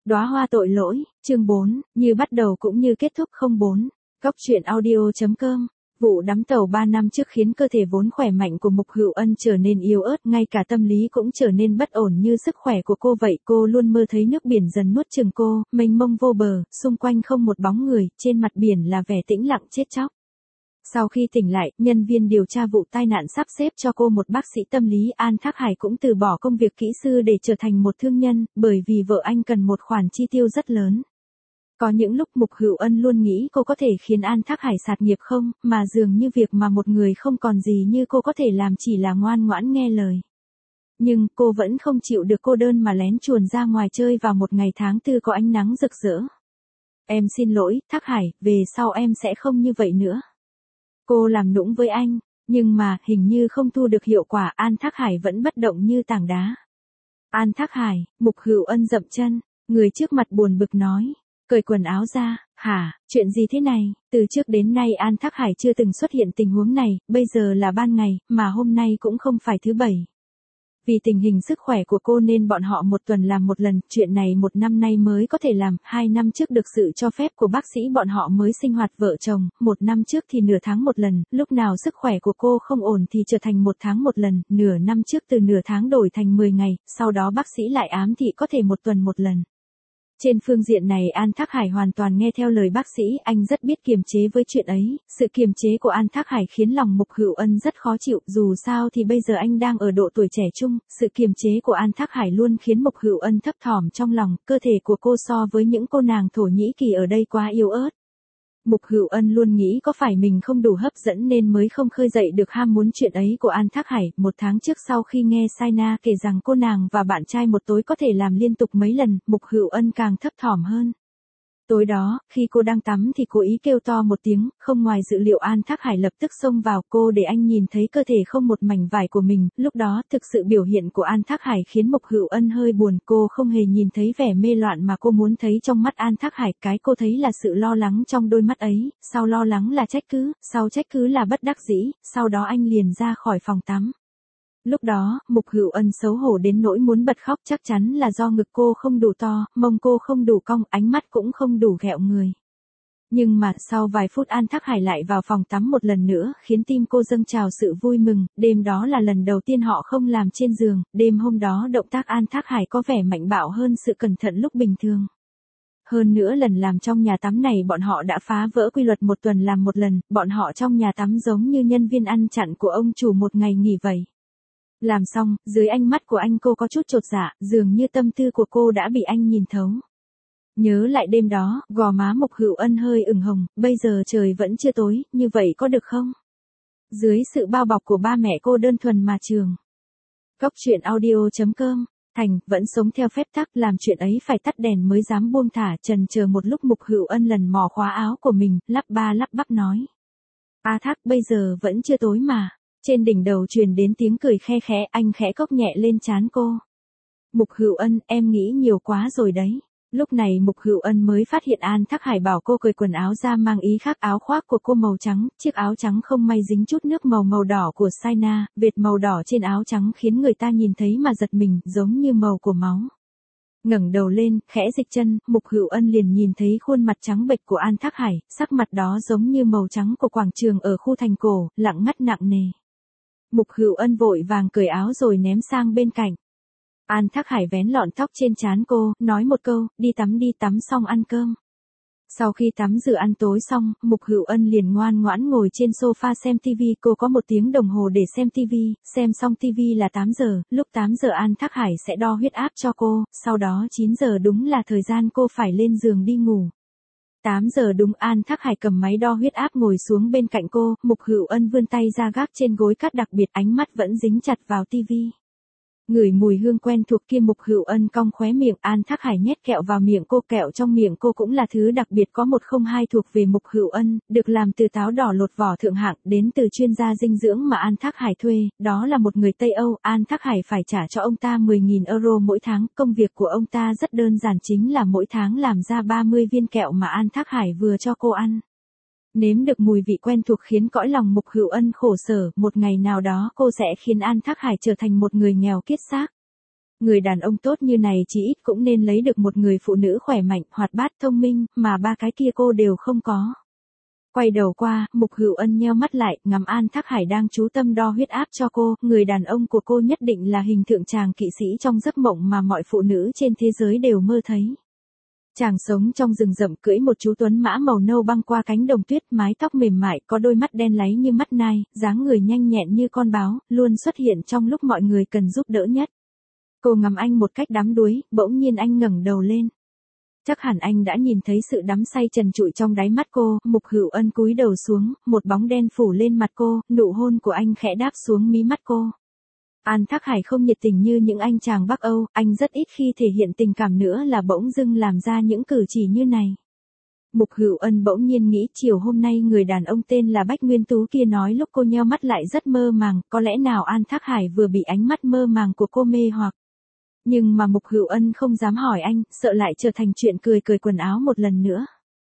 Đóa hoa tội lỗi, chương 4, như bắt đầu cũng như kết thúc 04. Góc truyện audio.com. Vụ đắm tàu 3 năm trước khiến cơ thể vốn khỏe mạnh của Mục Hữu Ân trở nên yếu ớt, ngay cả tâm lý cũng trở nên bất ổn như sức khỏe của cô vậy. Cô luôn mơ thấy nước biển dần nuốt chửng cô, mênh mông vô bờ, xung quanh không một bóng người, trên mặt biển là vẻ tĩnh lặng chết chóc. Sau khi tỉnh lại, nhân viên điều tra vụ tai nạn sắp xếp cho cô một bác sĩ tâm lý. An Thác Hải cũng từ bỏ công việc kỹ sư để trở thành một thương nhân, bởi vì vợ anh cần một khoản chi tiêu rất lớn. Có những lúc Mục Hữu Ân luôn nghĩ cô có thể khiến An Thác Hải sạt nghiệp không, mà dường như việc mà một người không còn gì như cô có thể làm chỉ là ngoan ngoãn nghe lời. Nhưng cô vẫn không chịu được cô đơn mà lén chuồn ra ngoài chơi vào một ngày tháng tư có ánh nắng rực rỡ. Em xin lỗi, Thác Hải, về sau em sẽ không như vậy nữa. Cô làm nũng với anh, nhưng mà hình như không thu được hiệu quả. An Thác Hải vẫn bất động như tảng đá. An Thác Hải, Mục Hữu Ân dậm chân, người trước mặt buồn bực nói. Cởi quần áo ra, hả, chuyện gì thế này? Từ trước đến nay An Thác Hải chưa từng xuất hiện tình huống này, bây giờ là ban ngày, mà hôm nay cũng không phải thứ bảy. Vì tình hình sức khỏe của cô nên bọn họ một tuần làm một lần, chuyện này một năm nay mới có thể làm, 2 năm trước được sự cho phép của bác sĩ bọn họ mới sinh hoạt vợ chồng, 1 năm trước thì nửa tháng một lần, lúc nào sức khỏe của cô không ổn thì trở thành 1 tháng một lần, nửa năm trước từ nửa tháng đổi thành 10 ngày, sau đó bác sĩ lại ám thị có thể 1 tuần một lần. Trên phương diện này An Thác Hải hoàn toàn nghe theo lời bác sĩ, anh rất biết kiềm chế với chuyện ấy, sự kiềm chế của An Thác Hải khiến lòng Mục Hữu Ân rất khó chịu, dù sao thì bây giờ anh đang ở độ tuổi trẻ trung, sự kiềm chế của An Thác Hải luôn khiến Mục Hữu Ân thấp thỏm trong lòng, cơ thể của cô so với những cô nàng Thổ Nhĩ Kỳ ở đây quá yếu ớt. Mục Hữu Ân luôn nghĩ có phải mình không đủ hấp dẫn nên mới không khơi dậy được ham muốn chuyện ấy của An Thác Hải. 1 tháng trước sau khi nghe Saina kể rằng cô nàng và bạn trai một tối có thể làm liên tục mấy lần, Mục Hữu Ân càng thấp thỏm hơn. Tối đó, khi cô đang tắm thì cố ý kêu to một tiếng, không ngoài dự liệu An Thác Hải lập tức xông vào cô để anh nhìn thấy cơ thể không một mảnh vải của mình, lúc đó thực sự biểu hiện của An Thác Hải khiến Mục Hữu Ân hơi buồn, cô không hề nhìn thấy vẻ mê loạn mà cô muốn thấy trong mắt An Thác Hải, cái cô thấy là sự lo lắng trong đôi mắt ấy, sau lo lắng là trách cứ, sau trách cứ là bất đắc dĩ, sau đó anh liền ra khỏi phòng tắm. Lúc đó, Mục Hữu Ân xấu hổ đến nỗi muốn bật khóc, chắc chắn là do ngực cô không đủ to, mông cô không đủ cong, ánh mắt cũng không đủ ghẹo người. Nhưng mà, sau vài phút An Thác Hải lại vào phòng tắm một lần nữa, khiến tim cô dâng trào sự vui mừng, đêm đó là lần đầu tiên họ không làm trên giường, đêm hôm đó động tác An Thác Hải có vẻ mạnh bạo hơn sự cẩn thận lúc bình thường. Hơn nữa lần làm trong nhà tắm này bọn họ đã phá vỡ quy luật 1 tuần làm 1 lần, bọn họ trong nhà tắm giống như nhân viên ăn chặn của ông chủ 1 ngày nghỉ vậy. Làm xong, dưới ánh mắt của anh cô có chút chột dạ, dường như tâm tư của cô đã bị anh nhìn thấu. Nhớ lại đêm đó, gò má Mục Hữu Ân hơi ửng hồng, bây giờ trời vẫn chưa tối, như vậy có được không? Dưới sự bao bọc của ba mẹ cô đơn thuần mà trường. Góc truyện audio.com. Thành, vẫn sống theo phép tắc, làm chuyện ấy phải tắt đèn mới dám buông thả, chần chờ một lúc Mục Hữu Ân lần mò khóa áo của mình, lắp ba lắp bắp nói. A Thác, bây giờ vẫn chưa tối mà. Trên đỉnh đầu truyền đến tiếng cười khe khẽ, anh khẽ cốc nhẹ lên trán cô. Mục Hữu Ân, em nghĩ nhiều quá rồi đấy. Lúc này Mục Hữu Ân mới phát hiện An Thác Hải bảo cô cởi quần áo ra mang ý khác, áo khoác của cô màu trắng, chiếc áo trắng không may dính chút nước màu đỏ của Saina, vệt màu đỏ trên áo trắng khiến người ta nhìn thấy mà giật mình, giống như màu của máu. Ngẩng đầu lên, khẽ dịch chân, Mục Hữu Ân liền nhìn thấy khuôn mặt trắng bệch của An Thác Hải, sắc mặt đó giống như màu trắng của quảng trường ở khu thành cổ, lặng ngắt nặng nề. Mục Hữu Ân vội vàng cởi áo rồi ném sang bên cạnh. An Thác Hải vén lọn tóc trên trán cô, nói một câu, đi, tắm xong ăn cơm. Sau khi tắm rửa ăn tối xong, Mục Hữu Ân liền ngoan ngoãn ngồi trên sofa xem TV, cô có 1 tiếng đồng hồ để xem TV, xem xong TV là 8 giờ, lúc 8 giờ An Thác Hải sẽ đo huyết áp cho cô, sau đó 9 giờ đúng là thời gian cô phải lên giường đi ngủ. 8 giờ đúng, An Thác Hải cầm máy đo huyết áp ngồi xuống bên cạnh cô, Mục Hữu Ân vươn tay ra gác trên gối cát đặc biệt, ánh mắt vẫn dính chặt vào TV. Ngửi mùi hương quen thuộc kia, Mục Hữu Ân cong khóe miệng, An Thác Hải nhét kẹo vào miệng cô, kẹo trong miệng cô cũng là thứ đặc biệt có 102 thuộc về Mục Hữu Ân, được làm từ táo đỏ lột vỏ thượng hạng, đến từ chuyên gia dinh dưỡng mà An Thác Hải thuê, đó là một người Tây Âu, An Thác Hải phải trả cho ông ta 10.000 euro mỗi tháng, công việc của ông ta rất đơn giản, chính là mỗi tháng làm ra 30 viên kẹo mà An Thác Hải vừa cho cô ăn. Nếm được mùi vị quen thuộc khiến cõi lòng Mục Hữu Ân khổ sở, một ngày nào đó cô sẽ khiến An Thác Hải trở thành một người nghèo kiết xác. Người đàn ông tốt như này chỉ ít cũng nên lấy được một người phụ nữ khỏe mạnh, hoạt bát, thông minh, mà ba cái kia cô đều không có. Quay đầu qua, Mục Hữu Ân nheo mắt lại, ngắm An Thác Hải đang chú tâm đo huyết áp cho cô, người đàn ông của cô nhất định là hình tượng chàng kỵ sĩ trong giấc mộng mà mọi phụ nữ trên thế giới đều mơ thấy. Chàng sống trong rừng rậm cưỡi một chú tuấn mã màu nâu băng qua cánh đồng tuyết, mái tóc mềm mại, có đôi mắt đen láy như mắt nai, dáng người nhanh nhẹn như con báo, luôn xuất hiện trong lúc mọi người cần giúp đỡ nhất. Cô ngắm anh một cách đắm đuối, bỗng nhiên anh ngẩng đầu lên. Chắc hẳn anh đã nhìn thấy sự đắm say trần trụi trong đáy mắt cô, Mục Hữu Ân cúi đầu xuống, một bóng đen phủ lên mặt cô, nụ hôn của anh khẽ đáp xuống mí mắt cô. An Thác Hải không nhiệt tình như những anh chàng Bắc Âu, anh rất ít khi thể hiện tình cảm nữa là bỗng dưng làm ra những cử chỉ như này. Mục Hữu Ân bỗng nhiên nghĩ chiều hôm nay người đàn ông tên là Bách Nguyên Tú kia nói lúc cô nheo mắt lại rất mơ màng, có lẽ nào An Thác Hải vừa bị ánh mắt mơ màng của cô mê hoặc. Nhưng mà Mục Hữu Ân không dám hỏi anh, sợ lại trở thành chuyện cười quần áo một lần nữa.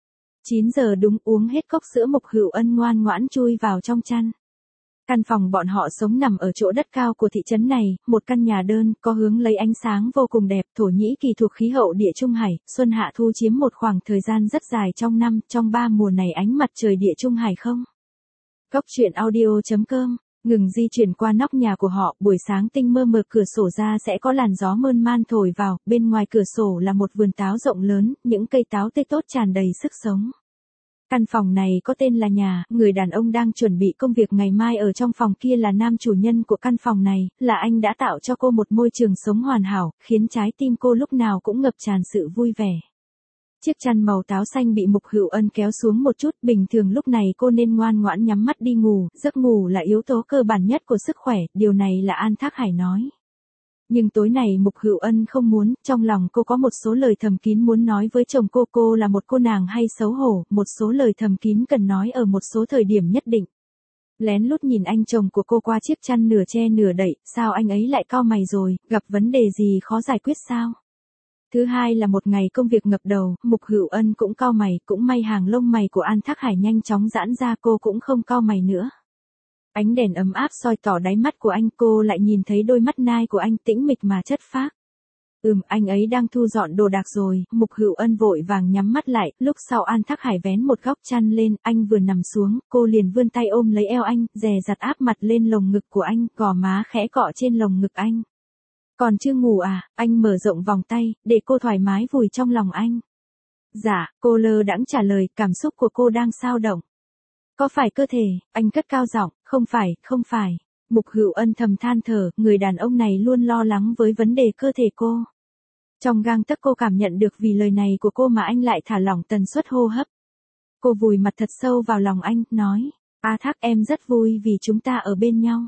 9 giờ đúng, uống hết cốc sữa Mục Hữu Ân ngoan ngoãn chui vào trong chăn. Căn phòng bọn họ sống nằm ở chỗ đất cao của thị trấn này, một căn nhà đơn, có hướng lấy ánh sáng vô cùng đẹp. Thổ Nhĩ Kỳ thuộc khí hậu Địa Trung Hải, xuân hạ thu chiếm một khoảng thời gian rất dài trong năm, trong 3 mùa này ánh mặt trời Địa Trung Hải không. Góc truyện audio.com. Ngừng di chuyển qua nóc nhà của họ, buổi sáng tinh mơ mở cửa sổ ra sẽ có làn gió mơn man thổi vào, bên ngoài cửa sổ là một vườn táo rộng lớn, những cây táo tươi tốt tràn đầy sức sống. Căn phòng này có tên là nhà, người đàn ông đang chuẩn bị công việc ngày mai ở trong phòng kia là nam chủ nhân của căn phòng này, là anh đã tạo cho cô một môi trường sống hoàn hảo, khiến trái tim cô lúc nào cũng ngập tràn sự vui vẻ. Chiếc chăn màu táo xanh bị Mục Hữu Ân kéo xuống một chút, bình thường lúc này cô nên ngoan ngoãn nhắm mắt đi ngủ, giấc ngủ là yếu tố cơ bản nhất của sức khỏe, điều này là An Thác Hải nói. Nhưng tối này Mục Hữu Ân không muốn, trong lòng cô có một số lời thầm kín muốn nói với chồng cô là một cô nàng hay xấu hổ, một số lời thầm kín cần nói ở một số thời điểm nhất định. Lén lút nhìn anh chồng của cô qua chiếc chăn nửa che nửa đậy, sao anh ấy lại cau mày rồi, gặp vấn đề gì khó giải quyết sao? Thứ hai là một ngày công việc ngập đầu, Mục Hữu Ân cũng cau mày, cũng may hàng lông mày của An Thác Hải nhanh chóng giãn ra, cô cũng không cau mày nữa. Ánh đèn ấm áp soi tỏ đáy mắt của anh, cô lại nhìn thấy đôi mắt nai của anh tĩnh mịch mà chất phác. Anh ấy đang thu dọn đồ đạc rồi, Mục Hữu Ân vội vàng nhắm mắt lại, lúc sau An Thác Hải vén một góc chăn lên, anh vừa nằm xuống, cô liền vươn tay ôm lấy eo anh, dè dặt áp mặt lên lồng ngực của anh, gò má khẽ cọ trên lồng ngực anh. Còn chưa ngủ à, anh mở rộng vòng tay, để cô thoải mái vùi trong lòng anh. Dạ, cô lơ đãng trả lời, cảm xúc của cô đang xao động. Có phải cơ thể, anh cất cao giọng, không phải. Mục Hữu Ân thầm than thở, người đàn ông này luôn lo lắng với vấn đề cơ thể cô. Trong gang tấc cô cảm nhận được vì lời này của cô mà anh lại thả lỏng tần suất hô hấp. Cô vùi mặt thật sâu vào lòng anh, nói, A Thác em rất vui vì chúng ta ở bên nhau.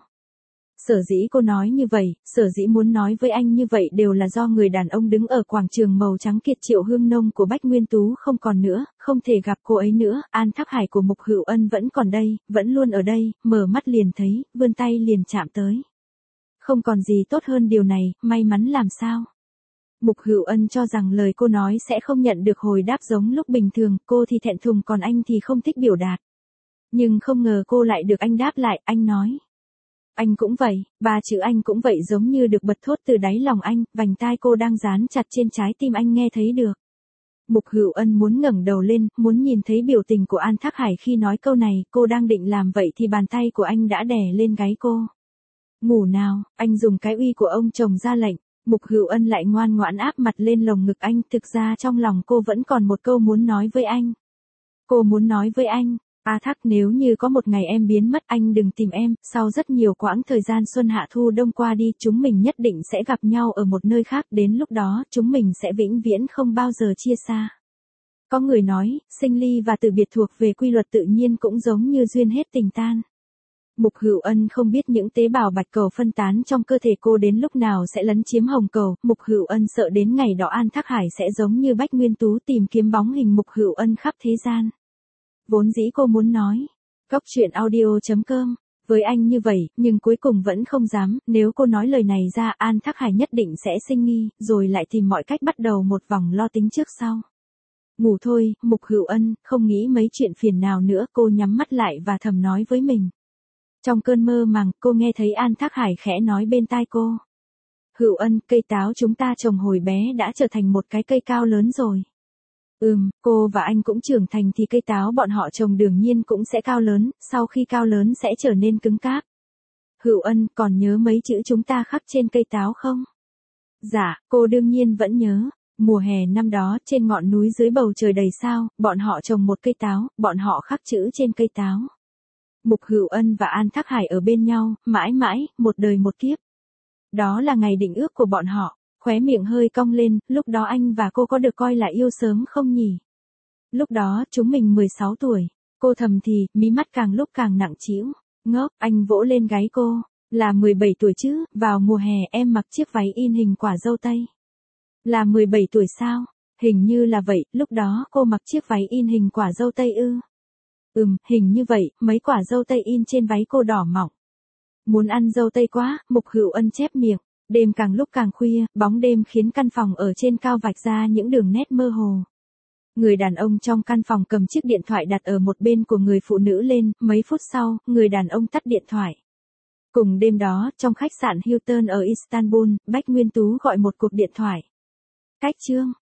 Sở dĩ cô nói như vậy, sở dĩ muốn nói với anh như vậy đều là do người đàn ông đứng ở quảng trường màu trắng kiệt Triệu Hương Nông của Bách Nguyên Tú không còn nữa, không thể gặp cô ấy nữa, An Thác Hải của Mục Hữu Ân vẫn còn đây, vẫn luôn ở đây, mở mắt liền thấy, vươn tay liền chạm tới. Không còn gì tốt hơn điều này, may mắn làm sao. Mục Hữu Ân cho rằng lời cô nói sẽ không nhận được hồi đáp giống lúc bình thường, cô thì thẹn thùng còn anh thì không thích biểu đạt. Nhưng không ngờ cô lại được anh đáp lại, anh nói. Anh cũng vậy, 3 chữ anh cũng vậy giống như được bật thốt từ đáy lòng anh, vành tai cô đang dán chặt trên trái tim anh nghe thấy được. Mục Hữu Ân muốn ngẩng đầu lên, muốn nhìn thấy biểu tình của An Thác Hải khi nói câu này, cô đang định làm vậy thì bàn tay của anh đã đè lên gáy cô. Ngủ nào, anh dùng cái uy của ông chồng ra lệnh. Mục Hữu Ân lại ngoan ngoãn áp mặt lên lồng ngực anh, thực ra trong lòng cô vẫn còn một câu muốn nói với anh. Cô muốn nói với anh. A Thác, nếu như có một ngày em biến mất anh đừng tìm em, sau rất nhiều quãng thời gian xuân hạ thu đông qua đi chúng mình nhất định sẽ gặp nhau ở một nơi khác, đến lúc đó chúng mình sẽ vĩnh viễn không bao giờ chia xa. Có người nói, sinh ly và từ biệt thuộc về quy luật tự nhiên cũng giống như duyên hết tình tan. Mục Hữu Ân không biết những tế bào bạch cầu phân tán trong cơ thể cô đến lúc nào sẽ lấn chiếm hồng cầu, Mục Hữu Ân sợ đến ngày đó An Thác Hải sẽ giống như Bách Nguyên Tú tìm kiếm bóng hình Mục Hữu Ân khắp thế gian. Vốn dĩ cô muốn nói, góc truyện audio.com, với anh như vậy, nhưng cuối cùng vẫn không dám, nếu cô nói lời này ra An Thác Hải nhất định sẽ sinh nghi, rồi lại tìm mọi cách bắt đầu một vòng lo tính trước sau. Ngủ thôi, Mục Hữu Ân, không nghĩ mấy chuyện phiền nào nữa, cô nhắm mắt lại và thầm nói với mình. Trong cơn mơ màng, cô nghe thấy An Thác Hải khẽ nói bên tai cô. Hữu Ân, cây táo chúng ta trồng hồi bé đã trở thành một cái cây cao lớn rồi. Cô và anh cũng trưởng thành thì cây táo bọn họ trồng đương nhiên cũng sẽ cao lớn, sau khi cao lớn sẽ trở nên cứng cáp. Hữu Ân, còn nhớ mấy chữ chúng ta khắc trên cây táo không? Dạ, cô đương nhiên vẫn nhớ. Mùa hè năm đó, trên ngọn núi dưới bầu trời đầy sao, bọn họ trồng một cây táo, bọn họ khắc chữ trên cây táo. Mục Hữu Ân và An Thác Hải ở bên nhau, mãi mãi, một đời một kiếp. Đó là ngày định ước của bọn họ. Khóe miệng hơi cong lên, lúc đó anh và cô có được coi là yêu sớm không nhỉ? Lúc đó, chúng mình 16 tuổi. Cô thầm thì, mí mắt càng lúc càng nặng trĩu. Ngốc, anh vỗ lên gáy cô. Là 17 tuổi chứ, vào mùa hè em mặc chiếc váy in hình quả dâu tây. Là 17 tuổi sao? Hình như là vậy, lúc đó cô mặc chiếc váy in hình quả dâu tây ư? Hình như vậy, mấy quả dâu tây in trên váy cô đỏ mọng. Muốn ăn dâu tây quá, Mục Hữu Ân chép miệng. Đêm càng lúc càng khuya, bóng đêm khiến căn phòng ở trên cao vạch ra những đường nét mơ hồ. Người đàn ông trong căn phòng cầm chiếc điện thoại đặt ở một bên của người phụ nữ lên, mấy phút sau, người đàn ông tắt điện thoại. Cùng đêm đó, trong khách sạn Hilton ở Istanbul, Bách Nguyên Tú gọi một cuộc điện thoại. Cách chương